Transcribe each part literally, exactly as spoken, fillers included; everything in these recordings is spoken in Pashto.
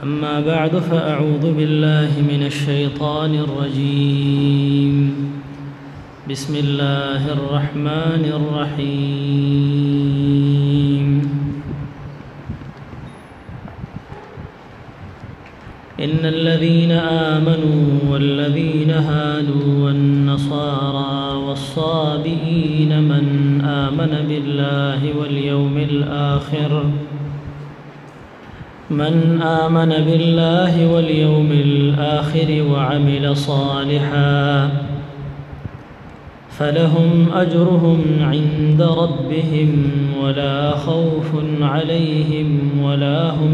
أما بعد فأعوذ بالله من الشيطان الرجيم بسم الله الرحمن الرحيم إن الذين آمنوا والذين هادوا والنصارى والصابئين من آمن بالله واليوم الآخر من آمن بالله واليوم الآخر وعمل صالحا فلهم أجرهم عند ربهم ولا خوف عليهم ولا هم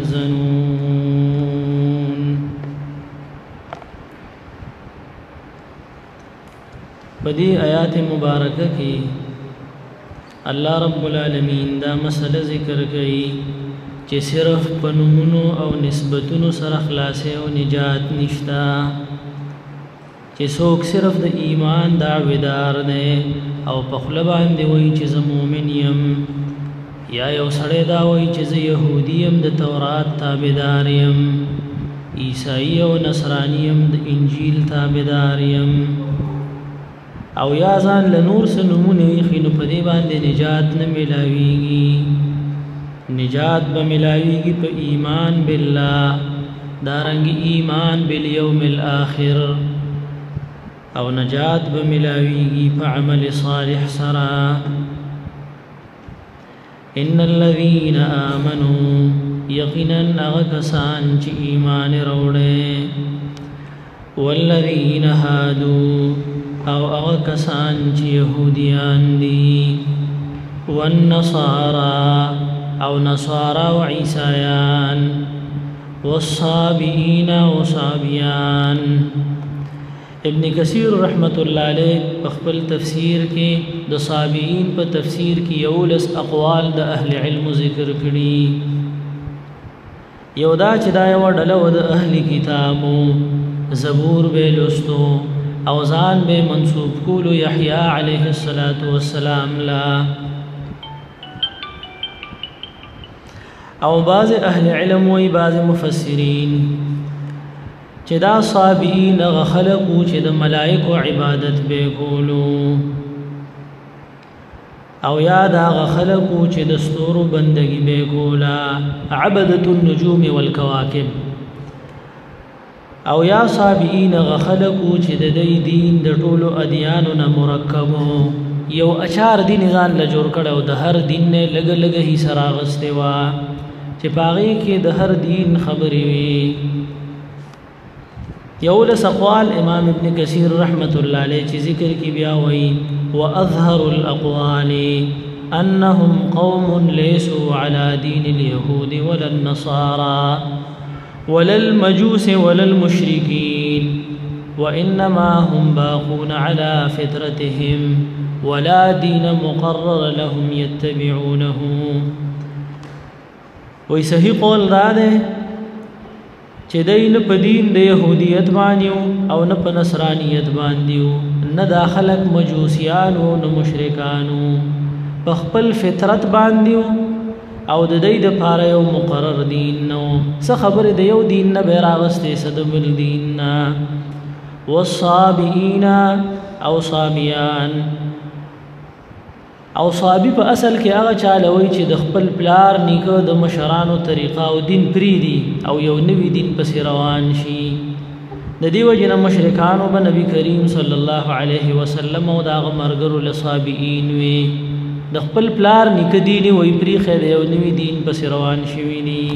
يحزنون. بدی آیات مبارکہ کی اللہ رب العالمین دا مسئلہ ذکر کئی چې صرف پنومونو او نسبتونو سره خلاصه او نجات نشتا، چې څوک صرف د ایمان دعویدار دی او په خوله باندې وایي چې زه مؤمن یم، یا یو سړی دا وایي چې زه یهودي یم د تورات تابعدار یم، عیسائی او نصرانی یم د انجیل تابعدار یم، او یا ځان له نور څه نومونه ایښي نو په دې باندې نجات نه میلاویږي. نجات بملاویگی پا ایمان باللہ، دارنگی ایمان بالیوم الآخر، او نجات بملاویگی پا عمل صالح سرا. ان الذین آمنوا یقینا اغکسان چی ایمان روڑے، والذین هادوا او اغکسان چی یہودیان دی، والنصارى او نصارى و عیسایان، والصابئین و صابیان. ابن کثیر رحمت اللہ علیہ بخبل تفسیر کے دا صابئین پا تفسیر کی یولس اقوال دا اہل علم ذکر کری. یودا چدا یو ڈلو دا اہل کتابو زبور بے لستو اوزان بے منصوب کولو یحییٰ علیہ السلام لا، او بعض اہل علم و بعض مفسرین چه دا صابئین اغا خلقو چه دا ملائک و عبادت بے کولو، او یا دا اغا خلقو چه دستور بندگی بے کولا، عبدت النجوم والکواکب. او یا صابئین اغا خلقو چه دا دی دین دا طولو ادیانونا مرکبو، یو اچار دین ځان لجور کڑو دا ہر دین نے لگ لگ ہی سراغستے وا چې پاغي کې د هر دین خبرې وي. یولس اقوال امام ابن کثیر رحمت الله علیه چې ذکر کې بیا وایي واظهر الاقوال انهم قوم ليسوا على دين اليهود ولا النصارى ولا المجوس ولا المشركين وانما هم باقون على فطرتهم ولا دين مقرر لهم يتبعونه. وی صحیح قول را دے چې دای نه په دین د یهودیت باندې او نه په نصرانیت باندې نه دا خلق مجوسیانو نه مشرکانو، په خپل فطرت باندې او د دې د پاره یو مقرر دین نو څه خبره د یو دین نه به راغستې صد بل دین نه. والصابئین او صابیان، او صابی په اصل کې هغه چالوي چې د خپل پلار نیکه د مشرانو طریقه او دین پریدي او یو نوی دین پس روان شي. د دې وجه نه مشرکانو به نبی کریم صلی الله علیه وسلم او دا مرګرو لصابئین وي د خپل پلار نیکه دین وي پریخه د یو نوی دین پس روان شوی ني.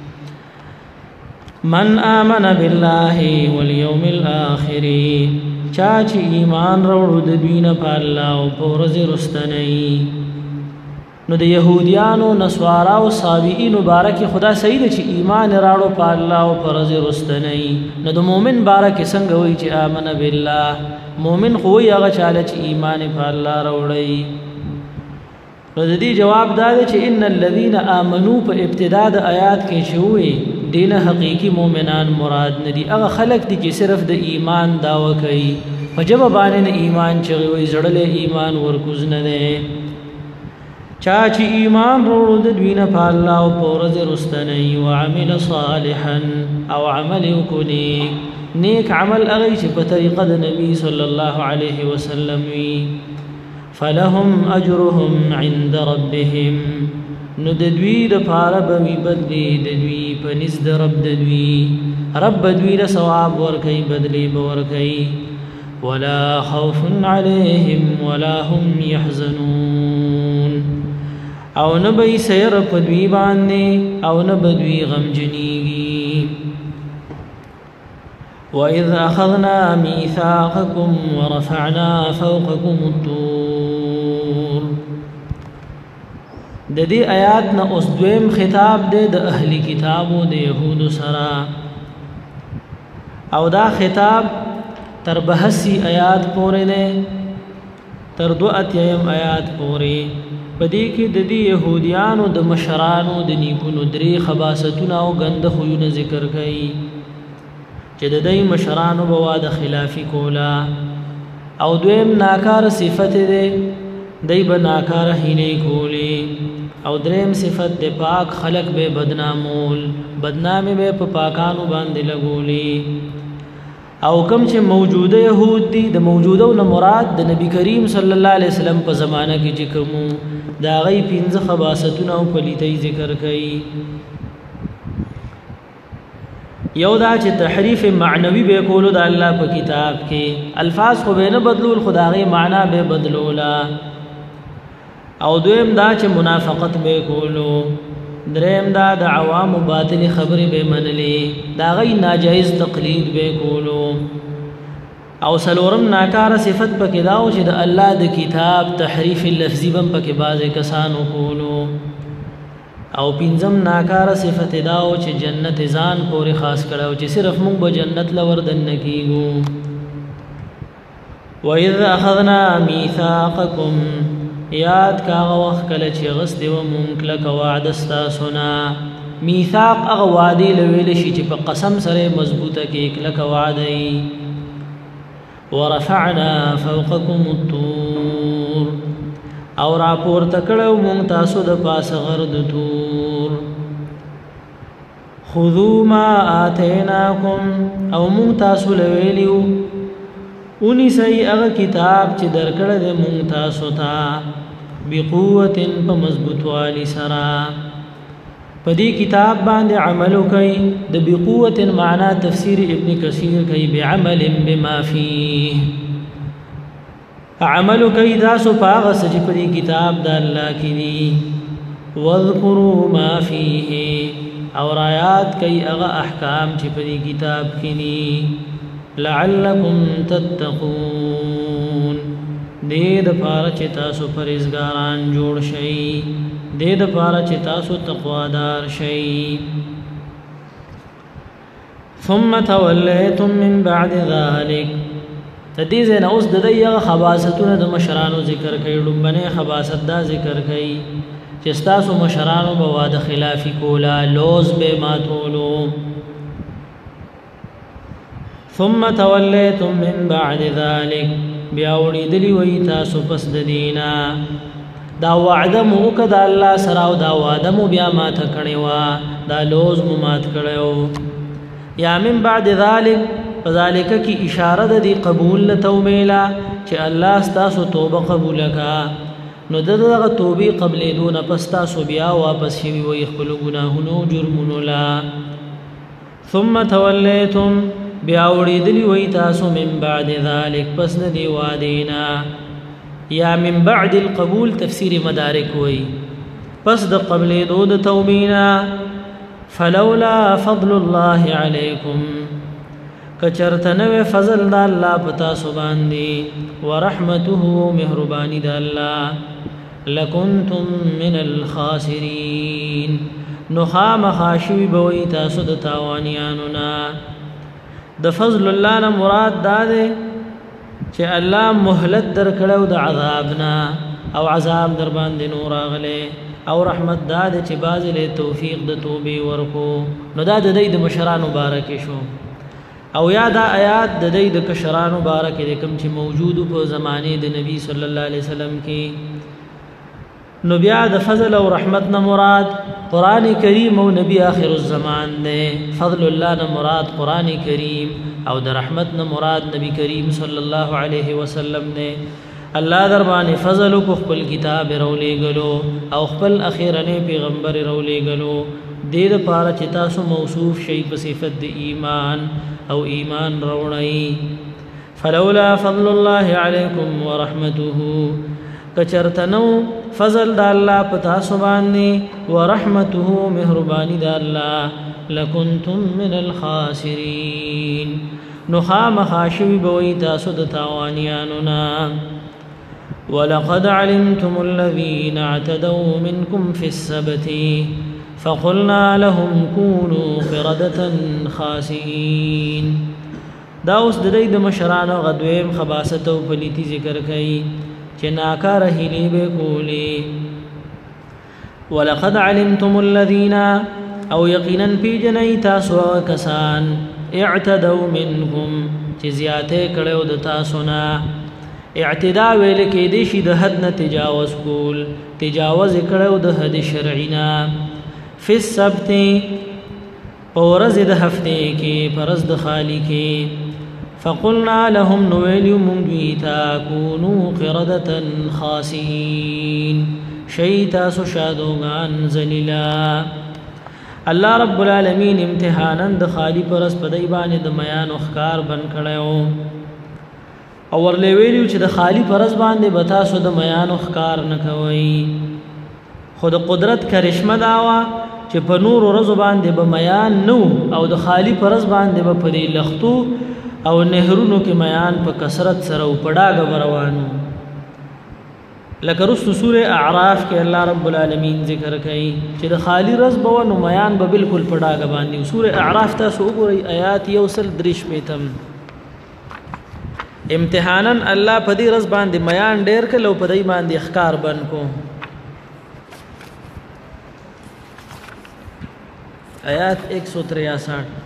من آمن بالله والیوم الآخر، چاچی ایمان روڑو د دوی نه په الله او په ورځ رستنی. نو د یهودیانو نصارا او صابئین مبارک خدا صحیح دی چې ایمان راړو په الله او په ورځ رستنی. نو د مؤمن بارک څنګه وایي چې آمن بالله؟ مؤمن خو وایي هغه چاله چې ایمان په الله راوړي. نو د دې جواب دا دی چې ان الذين آمنوا په ابتدا د آیات کې شوی دین حقیقی مومنان مراد ندی، هغه خلق دي چې صرف د ایمان داوا کوي، په جواب باندې ایمان چې وي زړل ایمان ورکوز نه ده. چاچی ایمان روڑو ددوین پا اللہ و پورز رستنی وعمل صالحا او عمل کنی نیک عمل اغیچ پا طریقہ دا نبی صلی اللہ علیہ وسلم وی فلهم اجرهم عند ربهم نو ددوی دا پارا بوی بدلی ددوی پا نزد رب ددوی رب ددوی دا ثواب ورکی بدلی بورکی ولا خوف عليهم ولا هم يحزنون او نبی سیر پدوی باندے او نبدوی غمجنیگی وَإِذْ أَخَذْنَا مِيثَاقَكُمْ وَرَفَعْنَا فَوْقَكُمُ الطُّورَ د دې آیات نه اوس دویم خطاب دی د اهلی کتابو د یهودو سره او دا خطاب تر بحثی آیات پورې دی تر دو اتیم آیات پورې پدې کې د دې يهوديانو د مشرانو د نیکونو درې خباستونه او غند خوونه ذکر کړي چې د دې مشرانو بوا د خلافی کولا او دویم ناکار صفت دی دای به ناکار هینه کولی او دریم صفت د پاک خلق به بدنامول بدنامي به په پاکانو باندې لګولی او کوم چې موجوده يهود دي د موجوده نو مراد د نبی کریم صلی الله علیه وسلم په زمانہ کې چې کوم دا غي پنځه خباستونه او پلیتي ذکر کړي یو دا چې تحریف معنوي به کولو د الله په کتاب کې الفاظ خو به نه بدلول خدای معنا به بدلولا او دویم دا چې منافقت به کولو دریم دا د عوام باطل خبرې به منلې دا غي ناجایز تقلید به کولو او سلورم ناکار صفت پکې دا او چې د الله د کتاب تحریف لفظي بم پکې بازه کسانو کولو او پنځم ناکار صفت دا او چې جنت ځان پورې خاص کړو چې صرف موږ به جنت لور دن کیږو وَإِذْ أَخَذْنَا مِيثَاقَكُمْ یاد کاغه وخت کله چې غس دی و مونږ کله وعده ستاسونا میثاق هغه وعده لویل شي چې په قسم سره مضبوطه کې کله وعده ورفعنا فوقكم الطور او را پورته کړو مونږ تاسو د پاسه غرد تور خذوا ما آتيناكم او مونږ تاسو لویلیو اونی سی اغا کتاب چې درکړه د مونږ تاسو ته بقوت په مضبوط والی سرا په دې کتاب باندې عمل کوي د بقوت معنا تفسیر ابن کثیر کوي بعمل بما فيه عمل کوي تاسو پاغه سچ په دې کتاب د الله کې دي واذكروا ما فيه او آیات کوي هغه احکام چې په دې کتاب کې دي لعلكم تتقون دې د پاره چې تاسو پرهیزګاران جوړ شئ دې د پاره چې تاسو تقوادار شئ ثم توليتم من بعد ذلك تدې زنه اوس د دې خباستونه د مشرانو ذکر کړي لومبنه خباست دا ذکر کړي چې تاسو مشرانو په واده خلافی کولا لوز به ماتولو ثم توليتم من بعد ذلك بیاوړي دلی وای تاسو پس د دینا دا وعده مو کدا الله سره او دا وعده مو بیا ما ته کړي وا دا لوز مو مات کړو یا من بعد ذلك فذلك کی اشاره د دی قبول توبیلا چې الله تاسو توبه قبول کا نو دغه توبه قبل دون پس تاسو بیا واپس شي وي خپل ګناهونو جرمونو لا ثم توليتم بیاوړي دلی وای تاسو من بعد ذلك پس د دی وادینا یا من بعد القبول تفسیر مدارک وای پس د قبل دود توبینا فلولا فضل الله علیکم کچرتنو فضل د الله پتا سو باندې ورحمته مهربانی د الله لکنتم من الخاسرین نو خامخاشوی بوي تاسو د تاوانیانو نا د فضل الله نه مراد دا ده چې الله مهلت درکړو د عذابنا او عذاب در باندې نور اغله او رحمت دا ده چې باز له توفیق د توبې ورکو نو دا د دې د مشران مبارک شو او یا دا آیات د دې د کشران مبارک د کوم چې موجود په زمانه د نبی صلی الله علیه وسلم کې نو بیا د فضل او رحمت نه مراد قران کریم او نبی آخر الزمان نه. فضل الله نه مراد قران کریم او د رحمت نه مراد نبی کریم صلی الله علیه وسلم نه. الله در باندې فضل کو خپل کتاب رولې غلو او خپل اخیرنه پیغمبر رولې غلو دې د پاره چې تاسو موصوف شي په صفت د ایمان او ایمان روړی. فلولا فضل الله علیکم ورحمته کچرتنو فضل د الله پتا سبحانه ورحمته مهربانی د الله لکنتم من الخاسرین نو خامخاشوی بوی تاسو د تاوانیانو نا. ولقد علمتم الذين اعتدوا منكم في السبت فقلنا لهم كونوا قردة خاسئين. دا اوس د دې د مشرانو غدویم خباست او پلیتی ذکر کړي چې ناکار هیلې به کولې. ولقد علمتم الذين او یقینا پی جنای تاسو کسان اعتدوا منكم چې زیاته کړو د تاسو نه. اعتداء ویل کې دي شي د حد نه تجاوز کول، تجاوز کړو د حد شرعینا. فی السبت پورز د هفته کې پرز د خالی کې. فقلنا لهم نویل منگویتا کونو قردة خاسئین شیطا سشادوغان زلیلا. اللہ رب العالمین امتحانا د خالی پرز پدیبان د میان اخکار بن کڑیو او ورلی ویلیو چې د خالی پرز باندې بتاسو د میان اخکار نکوي. خود قدرت کرشمه داوا چې په نور ورځ باندې به میان نو او د خالی پرز باندې به پدې لختو او نهرونو کې میان په کثرت سره او پډاګ روانو. لکه رسو سوره اعراف کې الله رب العالمین ذکر کوي چې د خالی رز به نو میان به بالکل پډاګ باندې. سوره اعراف تاسو وګورئ آیات یوصل درش میتم. امتحانا الله په دې رز باندې میان ډېر کلو په دې باندې اخکار بن کو. آیات ایک سو تریاسٹھ.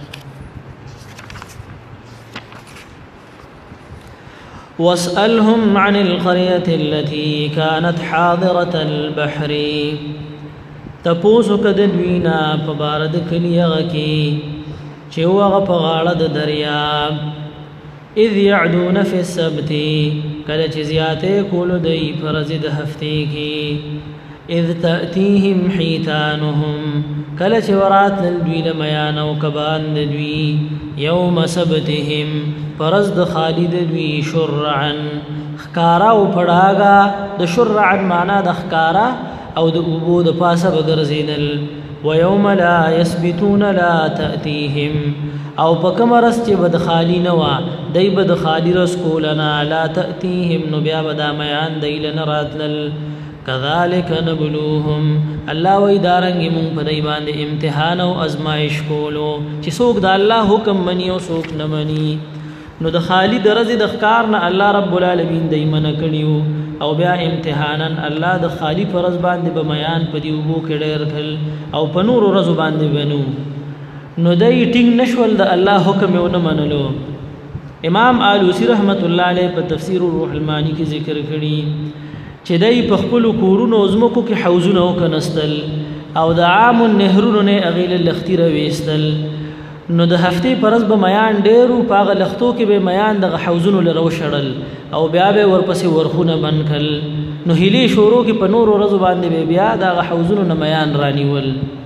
واسألهم عن القرية التي كانت حاضرة البحر تپوسو کدوینا پبارد کلیغکی چوغ پغالد دریاب. اذ يعدون في السبت کل چزیاتے کولو دی فرزد ہفتے کی. اذ تأتيهم حيتانهم کل چورات للدوی لمیانو کبان دوی. یوم سبتهم فرزد خالد دوی شرعا خکارا او پڑاگا. د شرعا مانا د خکارا او د اوبو د پاسه بگرزیدل. ويوم لا يثبتون لا تأتيهم او پکم رس چې بد خالی نوا دی بد خالی رس کولنا لا تأتيهم نو بیا بدا میان دیل نراتلل. کذالک نبلوهم الله وی دارنګ مون په دی باندې امتحان او ازمایش کولو چې څوک د الله حکم منی او څوک نه منی. نو د خالی درز د ښکار نه الله رب العالمین دی من کړیو او بیا امتحانا الله د خالی فرض باندې به بیان په دی وبو کې ډېر کل او په نور ورځ باندې بنو. نو دای ټینګ نشول د الله حکم یو نه منلو. امام آلوسی رحمت الله علیه په تفسیر روح المانی کې ذکر کړي چې دای په خپل کورونو زمکو کې حوزونه وکنستل او د عام النهرونو نه اغیل لختیره وېستل. نو د هفته پرز به میان ډیرو پاغه لختو کې به میان د حوزونو لرو شړل او بیا به ورپسې ورخونه بنکل. نو هلی شورو کې په نور ورځ باندې به بیا د حوزونو نه میان رانیول.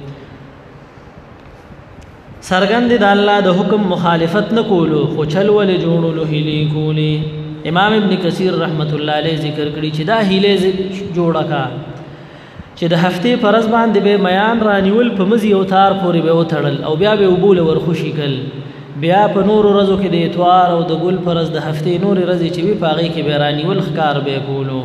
سرګند د الله د حکم مخالفت نه کولو خو چل ول جوړولو هلی کولی. امام ابن کثیر رحمت الله علیه ذکر کړي چې دا هلی جوړه کا چې د هفته فرض باندې به میان رانیول په مزي او تار پورې به وتړل او بیا به وبول ورخوشي کل. بیا په نور ورځو کې د اتوار او د ګل فرض د هفته نور ورځې چې وی پاغي کې به رانیول ښکار به کولو.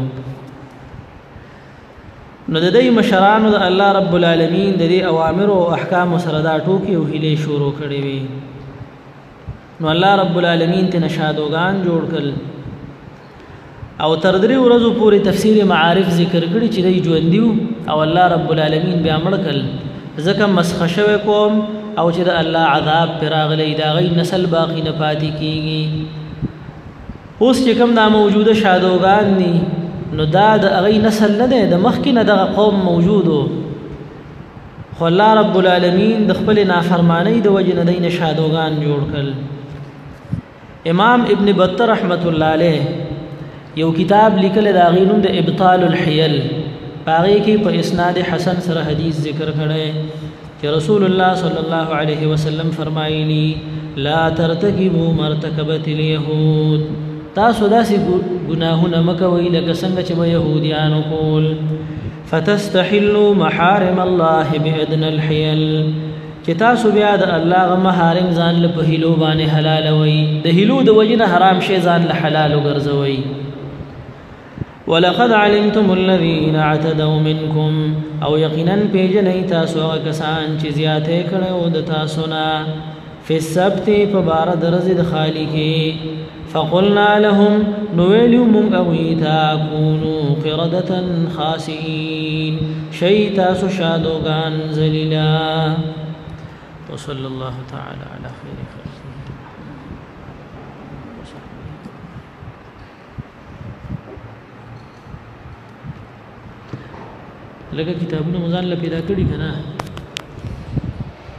نو د دې مشرانو د الله رب العالمین د دې اوامر او احکام سره دا ټوکی او هلي شروع کړي وي. نو الله رب العالمین ته نشادوغان جوړ کړل او تر درې ورځو پورې تفسیر معارف ذکر کړي چې دی ژوندیو او الله رب العالمین بیا مړ کړل ځکه مسخ شوی قوم او چې د الله عذاب پر راغلی دا غي نسل باقی نه پاتې کیږي. اوس چې کوم دا موجوده شادوغان دي نو دا د هغې نسل نه دی د مخکې نه دغه قوم موجود و خو الله رب العالمین د خپل نافرمانی د وجې نه دی نه شادوګان جوړ کړل امام ابن بطه رحمت الله علیه یو کتاب لیکل د هغې نوم د ابطال الحیل په هغې کې په اسناد حسن سره حدیث ذکر کړی چې رسول الله صلی الله علیه وسلم فرمایلی لا ترتکبوا مرتکبت اليهود تاسو داسې ګناهونه مه کوئ لکه څنګه چې به یهودیانو کول فتستحلوا محارم الله بأدنى الحیل چې تاسو بیا د الله غ محارم ځان له په هیلو باندې حلالوئ د هیلو د وجې نه حرام شی ځان له حلال وګرځوئ ولقد علمتم الذين اعتدوا منكم او یقینا پیژنئ تاسو هغه کسان چې زیاتې کړی د تاسو نه فی السبت په باره د ورځې د خالي کې فقلنا لهم نویلو من اویتا کونوا قردة خاسئین شی تاسو شادوگان زلیلا وصلی اللہ تعالی علی خیر خلقه لکه کتابونه مزان له پیدا کړي کنه